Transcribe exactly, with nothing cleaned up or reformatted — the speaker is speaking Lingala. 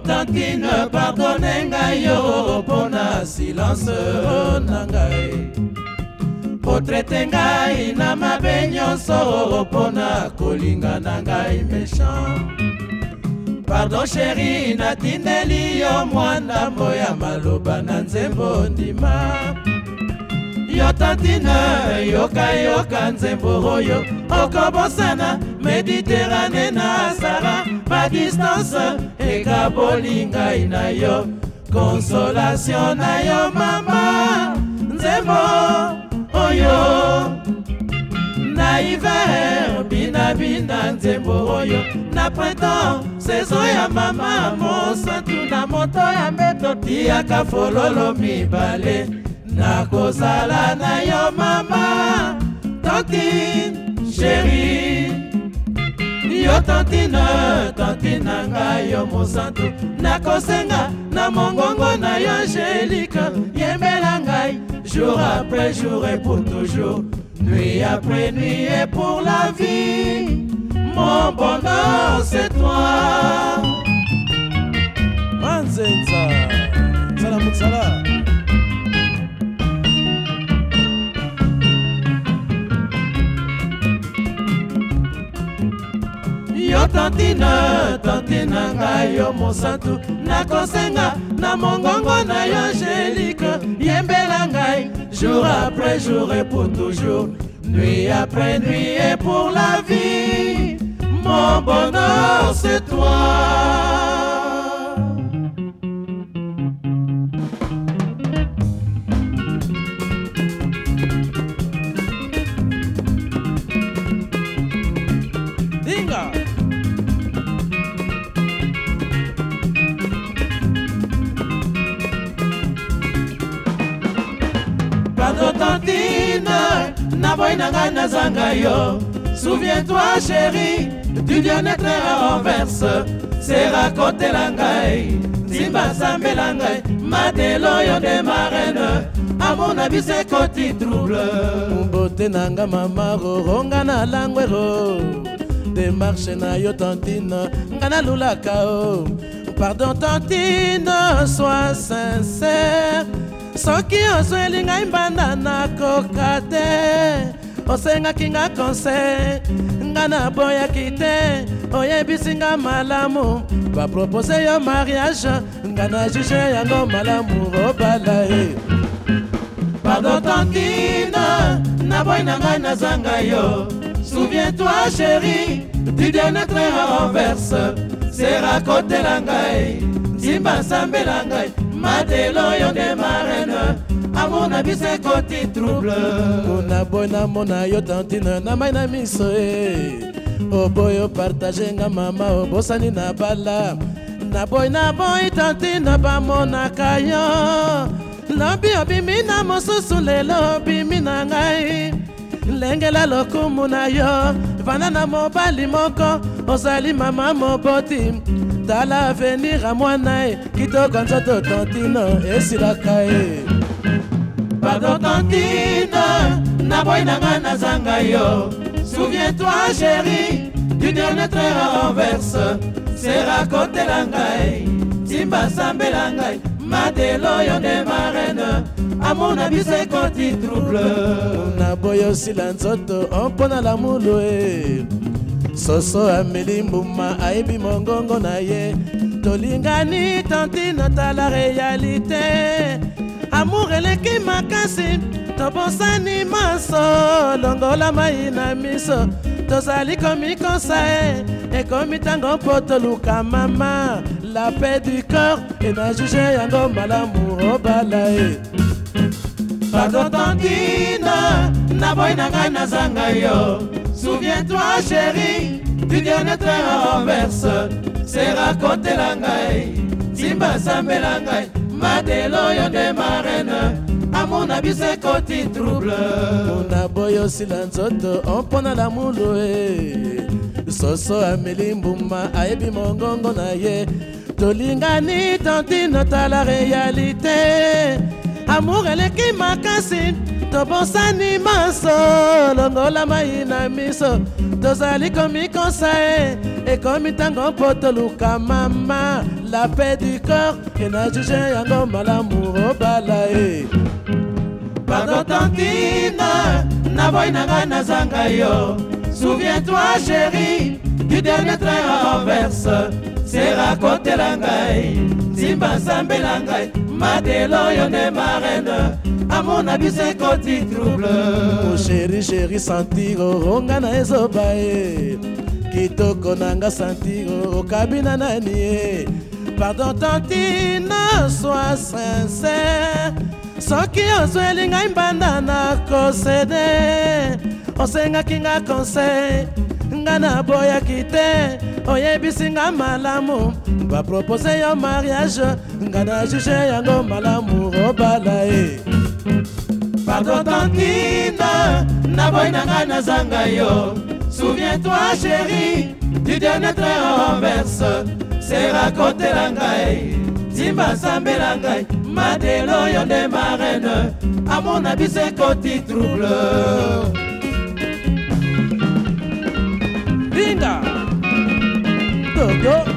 Tantine, pardonne ngai yo pona silence na ngai. Potraite ngai na mabe nyonso pona kolinga na ngai méchant. Pardon chéri, natindeli yo mwana moya maloba na nzembo ndima. Yo Tantine, yoka yoka nzembo oyo okobosana Méditerranée na Sahara. Pa distance ekaboli ngai na yo, consolation na yo mama. Nzembo oyo na hiver bina bina nzembo oyo na printemps saison ya mama mosantu na moto ya mbeto tiaka fololo mibale na kozala na yo mama. Tantine chérie, yo Tantine, Tantine ngai yo mosantu nakosenga na mongongo na yo Angélique. Yembela ngai jour après jour et pour toujours, nuit après nuit et pour la vie. Mon bonheur c'est toi. Manzenza Salam Mutsala. Yo Tantine, Tantine ngai yo mosantu nakosenga na mongongo na yo Angélique. Yembela ngai jour après jour et pour toujours, nuit après nuit et pour la vie. Mon bonheur c'est toi. Dinga. Pardon Tantine, na boy na ngai nazanga yo. Souviens-toi chérie, du bien-être renverse. Sera côté la ngai, Zimba sambela ngai. Madelo yo de marraine, à mon avis c'est côté trouble. Mbote nanga mama ronga na langwero. Démarche na yo Tantine, ngana lulaka o. Pardon Tantine, sois sincère. Soki ozweli ngai mbanda nakoka te. Osengaki nga conseil, nga naboyaki te. Oyebisi nga malamu, bapropose yo mariage, nga na juge yango malamu obala e. Pardon Tantine, naboy na ngai nazanga yo. Souviens-toi chérie, du bien-être renverse. Sera côté la ngai, Zimba sambela ngai. Madelo yo de marraine, à mon avis c'est côté trouble. Mona boy na mona yo Tantine na mai na miso e. Oboyo partage nga mama obosani na bala. Na boy na boy Tantine ba mona kayo. Lobi obimi na mosusu lelo obimi na ngai. Lengela lokumu na yo, vana na mobali moko, ozali mama moboti. Tala avenir a mwana e, kitoko nzoto Tantine esilaka e. Pardon Tantine, na boy na ngai nazanga yo. Souviens-toi chérie, du bien-être renverse. Sera côté la ngai, Zimba sambela ngai. Madelo yo de marraine, à mon avis c'est côté trouble. Na boyo sila nzoto ompona la mulu e. Soso ameli mbuma aibi mongongo na ye. Tolingani Tantine ta la réalité. Amour eleki makasi, tobosani maso. Longola mai na miso, tozali komi konsa e. Ekomi tango po toluka mama. La paix du corps, et na juge yango malamu obala e. Pardon Tantine, na boy na ngai nazanga yo. Souviens-toi chérie, du bien-être renverse. Sera côté la ngai, Zimba sambela ngai. Madelo yo de marraine, à mon avis c'est côté trouble. Mona boyo sila nzoto ompona la mulu e. Soso ameli mbuma aibi mongongo na ye. Tolingani Tantine ta la réalité. amour eleki makasi tobosani maso longola mai na miso tozali komikosa e ekomi ntango mpo toluka mama la paix du corps ena juge yango malamu obala e pardon tantine naboyi na ngai nazanga yo souviens-toi chérie du dernier train à Anvers sera kotela ngai nzimba nsambela ngai madelo yo nde marraine amour na biso ekoti trouble oh chéri chéri santiro onga na ezoba e kitoko nanga santiro okabina nani e pardon tantine sois sincère soki ozweli ngai mbanda na kosede osengaki nga conseil nga naboyaki te oyebisi nga malamu bapropose yo mariage nga na juge yango malamu obala e pardon tantine naboyi na ngai nazanga yo souviens-toi chérie du dernier train à Anvers sera kotela ngai nzimba nsambela ngai madelo yo nde marraine amour na biso ekoti trouble Binga Dodo